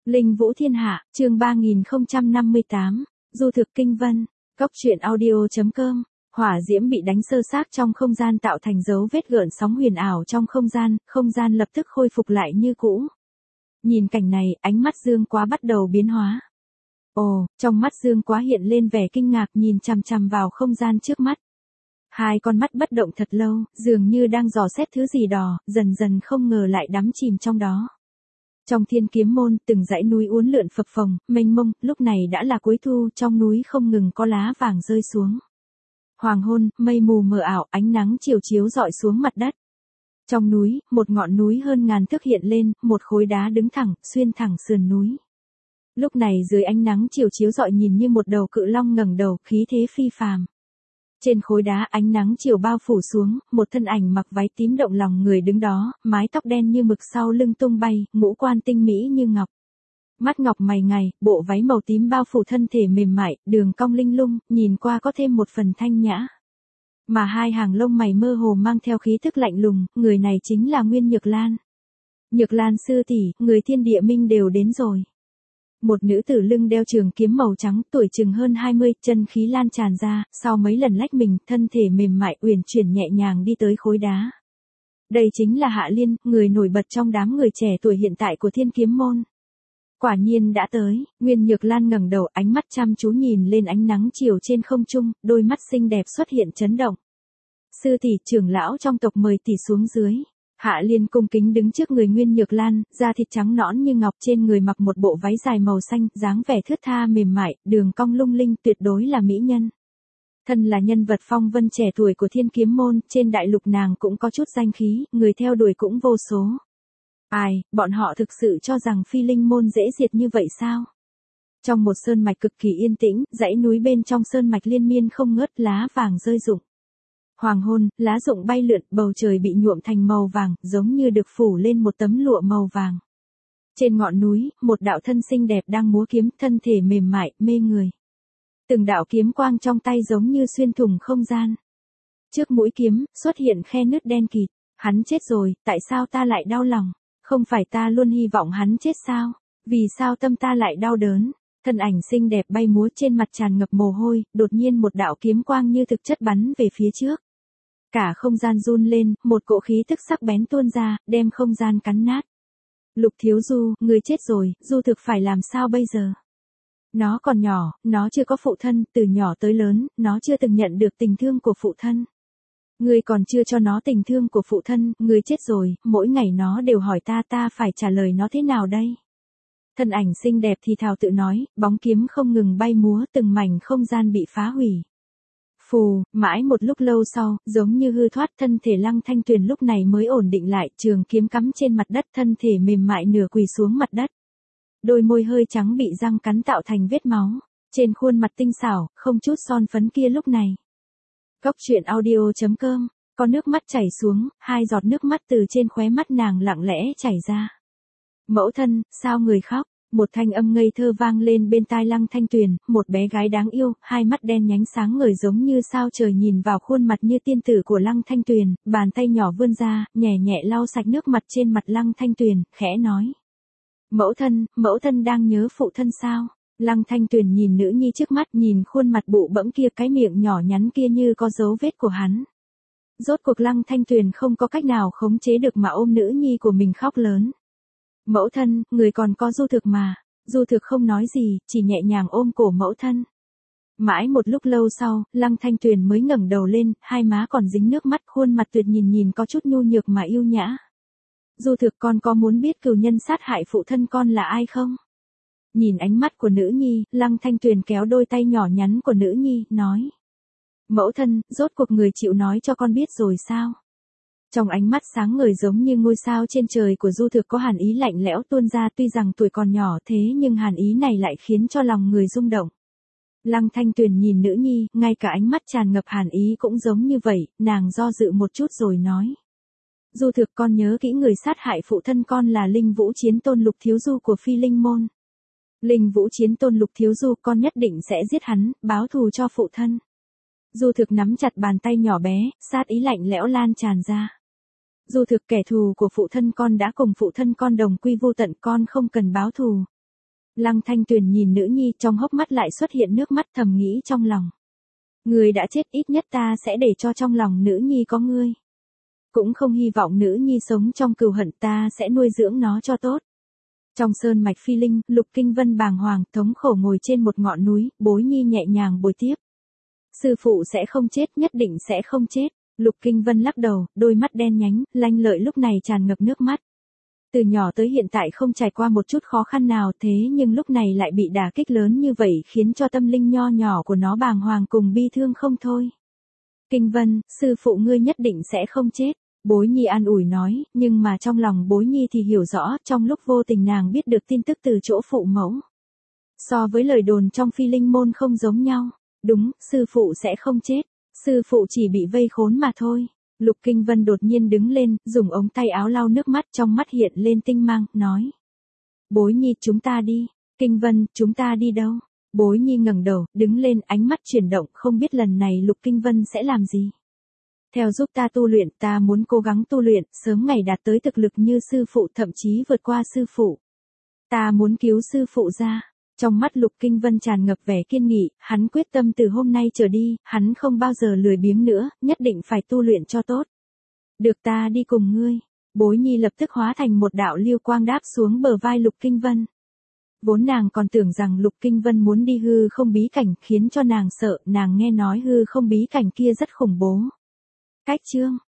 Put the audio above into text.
Linh Vũ Thiên Hạ, chương 3058, Du thực Kinh Vân, Cốc truyện audio.com. Hỏa diễm bị đánh sơ xác trong không gian tạo thành dấu vết gợn sóng huyền ảo trong không gian lập tức khôi phục lại như cũ. Nhìn cảnh này, ánh mắt Dương Quá bắt đầu biến hóa. Ồ, trong mắt Dương Quá hiện lên vẻ kinh ngạc nhìn chằm chằm vào không gian trước mắt. Hai con mắt bất động thật lâu, dường như đang dò xét thứ gì đó, dần dần không ngờ lại đắm chìm trong đó. Trong Thiên Kiếm Môn, từng dãy núi uốn lượn phập phồng, mênh mông, lúc này đã là cuối thu, trong núi không ngừng có lá vàng rơi xuống. Hoàng hôn, mây mù mờ ảo, ánh nắng chiều chiếu rọi xuống mặt đất. Trong núi, một ngọn núi hơn ngàn thước hiện lên, một khối đá đứng thẳng, xuyên thẳng sườn núi. Lúc này dưới ánh nắng chiều chiếu rọi nhìn như một đầu cự long ngẩng đầu, khí thế phi phàm. Trên khối đá ánh nắng chiều bao phủ xuống, một thân ảnh mặc váy tím động lòng người đứng đó, mái tóc đen như mực sau lưng tung bay, ngũ quan tinh mỹ như ngọc. Mắt ngọc mày ngài, bộ váy màu tím bao phủ thân thể mềm mại, đường cong linh lung, nhìn qua có thêm một phần thanh nhã. Mà hai hàng lông mày mơ hồ mang theo khí thức lạnh lùng, người này chính là Nguyên Nhược Lan. Nhược Lan sư tỷ, người Thiên Địa Minh đều đến rồi. Một nữ tử lưng đeo trường kiếm màu trắng, tuổi chừng hơn 20, chân khí lan tràn ra, sau mấy lần lách mình, thân thể mềm mại uyển chuyển nhẹ nhàng đi tới khối đá. Đây chính là Hạ Liên, người nổi bật trong đám người trẻ tuổi hiện tại của Thiên Kiếm Môn. Quả nhiên đã tới, Nguyên Nhược Lan ngẩng đầu, ánh mắt chăm chú nhìn lên ánh nắng chiều trên không trung, đôi mắt xinh đẹp xuất hiện chấn động. Sư tỷ, trưởng lão trong tộc mời tỷ xuống dưới. Hạ Liên cung kính đứng trước người Nguyên Nhược Lan, da thịt trắng nõn như ngọc, trên người mặc một bộ váy dài màu xanh, dáng vẻ thướt tha mềm mại, đường cong lung linh, tuyệt đối là mỹ nhân. Thân là nhân vật phong vân trẻ tuổi của Thiên Kiếm Môn, trên đại lục nàng cũng có chút danh khí, người theo đuổi cũng vô số. Ai, bọn họ thực sự cho rằng Phi Linh Môn dễ diệt như vậy sao? Trong một sơn mạch cực kỳ yên tĩnh, dãy núi bên trong sơn mạch liên miên không ngớt, lá vàng rơi rụng. Hoàng hôn, lá rụng bay lượn, bầu trời bị nhuộm thành màu vàng, giống như được phủ lên một tấm lụa màu vàng. Trên ngọn núi, một đạo thân xinh đẹp đang múa kiếm, thân thể mềm mại, mê người. Từng đạo kiếm quang trong tay giống như xuyên thủng không gian. Trước mũi kiếm, xuất hiện khe nứt đen kịt. Hắn chết rồi, tại sao ta lại đau lòng? Không phải ta luôn hy vọng hắn chết sao? Vì sao tâm ta lại đau đớn? Thân ảnh xinh đẹp bay múa trên mặt tràn ngập mồ hôi, đột nhiên một đạo kiếm quang như thực chất bắn về phía trước. Cả không gian run lên, một cỗ khí tức sắc bén tuôn ra, đem không gian cắn nát. Lục Thiếu Du, người chết rồi, Du thực phải làm sao bây giờ? Nó còn nhỏ, nó chưa có phụ thân, từ nhỏ tới lớn, nó chưa từng nhận được tình thương của phụ thân. Ngươi còn chưa cho nó tình thương của phụ thân, ngươi chết rồi, mỗi ngày nó đều hỏi ta phải trả lời nó thế nào đây? Thân ảnh xinh đẹp thì thào tự nói, bóng kiếm không ngừng bay múa, từng mảnh không gian bị phá hủy. Phù, mãi một lúc lâu sau, giống như hư thoát, thân thể Lăng Thanh Tuyền lúc này mới ổn định lại, trường kiếm cắm trên mặt đất, thân thể mềm mại nửa quỳ xuống mặt đất. Đôi môi hơi trắng bị răng cắn tạo thành vết máu, trên khuôn mặt tinh xảo, không chút son phấn kia lúc này. Cốc truyện audio.com, có nước mắt chảy xuống, hai giọt nước mắt từ trên khóe mắt nàng lặng lẽ chảy ra. Mẫu thân, sao người khóc? Một thanh âm ngây thơ vang lên bên tai Lăng Thanh Tuyền, một bé gái đáng yêu, hai mắt đen nhánh sáng ngời giống như sao trời nhìn vào khuôn mặt như tiên tử của Lăng Thanh Tuyền, bàn tay nhỏ vươn ra, nhẹ nhẹ lau sạch nước mặt trên mặt Lăng Thanh Tuyền, khẽ nói. Mẫu thân đang nhớ phụ thân sao? Lăng Thanh Tuyền nhìn nữ nhi trước mắt, nhìn khuôn mặt bụ bẫm kia, cái miệng nhỏ nhắn kia như có dấu vết của hắn. Rốt cuộc Lăng Thanh Tuyền không có cách nào khống chế được mà ôm nữ nhi của mình khóc lớn. Mẫu thân, người còn có Du thực mà. Du thực không nói gì, chỉ nhẹ nhàng ôm cổ mẫu thân. Mãi một lúc lâu sau, Lăng Thanh Tuyền mới ngẩng đầu lên, hai má còn dính nước mắt, khuôn mặt tuyệt nhìn có chút nhu nhược mà yêu nhã. Du thực, con có muốn biết cừu nhân sát hại phụ thân con là ai không? Nhìn ánh mắt của nữ nhi, Lăng Thanh Tuyền kéo đôi tay nhỏ nhắn của nữ nhi, nói. Mẫu thân, rốt cuộc người chịu nói cho con biết rồi sao? Trong ánh mắt sáng ngời giống như ngôi sao trên trời của Du thực có hàn ý lạnh lẽo tuôn ra, tuy rằng tuổi còn nhỏ thế nhưng hàn ý này lại khiến cho lòng người rung động. Lăng Thanh Tuyền nhìn nữ nhi, ngay cả ánh mắt tràn ngập hàn ý cũng giống như vậy, nàng do dự một chút rồi nói. Du thực, con nhớ kỹ người sát hại phụ thân con là Linh Vũ Chiến Tôn Lục Thiếu Du của Phi Linh Môn. Linh Vũ Chiến Tôn Lục Thiếu Du, con nhất định sẽ giết hắn, báo thù cho phụ thân. Du thực nắm chặt bàn tay nhỏ bé, sát ý lạnh lẽo lan tràn ra. Du thực, kẻ thù của phụ thân con đã cùng phụ thân con đồng quy vô tận, con không cần báo thù. Lăng Thanh Tuyền nhìn nữ nhi trong hốc mắt lại xuất hiện nước mắt thầm nghĩ trong lòng. Người đã chết ít nhất ta sẽ để cho trong lòng nữ nhi có ngươi. Cũng không hy vọng nữ nhi sống trong cừu hận ta sẽ nuôi dưỡng nó cho tốt. Trong sơn mạch phi linh, Lục Kinh Vân bàng hoàng, thống khổ ngồi trên một ngọn núi, Bối Nhi nhẹ nhàng bồi tiếp. Sư phụ sẽ không chết, nhất định sẽ không chết. Lục Kinh Vân lắc đầu, đôi mắt đen nhánh, lanh lợi lúc này tràn ngập nước mắt. Từ nhỏ tới hiện tại không trải qua một chút khó khăn nào thế nhưng lúc này lại bị đả kích lớn như vậy khiến cho tâm linh nho nhỏ của nó bàng hoàng cùng bi thương không thôi. Kinh Vân, sư phụ ngươi nhất định sẽ không chết. Bối Nhi an ủi nói, nhưng mà trong lòng Bối Nhi thì hiểu rõ, trong lúc vô tình nàng biết được tin tức từ chỗ phụ mẫu. So với lời đồn trong phi linh môn không giống nhau. Đúng, sư phụ sẽ không chết. Sư phụ chỉ bị vây khốn mà thôi. Lục Kinh Vân đột nhiên đứng lên, dùng ống tay áo lau nước mắt trong mắt hiện lên tinh mang, nói. Bối Nhi chúng ta đi. Kinh Vân, chúng ta đi đâu? Bối Nhi ngẩng đầu, đứng lên, ánh mắt chuyển động, không biết lần này Lục Kinh Vân sẽ làm gì. Theo giúp ta tu luyện, ta muốn cố gắng tu luyện, sớm ngày đạt tới thực lực như sư phụ thậm chí vượt qua sư phụ. Ta muốn cứu sư phụ ra. Trong mắt Lục Kinh Vân tràn ngập vẻ kiên nghị, hắn quyết tâm từ hôm nay trở đi, hắn không bao giờ lười biếng nữa, nhất định phải tu luyện cho tốt. Được ta đi cùng ngươi. Bối Nhi lập tức hóa thành một đạo lưu quang đáp xuống bờ vai Lục Kinh Vân. Vốn nàng còn tưởng rằng Lục Kinh Vân muốn đi hư không bí cảnh khiến cho nàng sợ, nàng nghe nói hư không bí cảnh kia rất khủng bố. Cách chương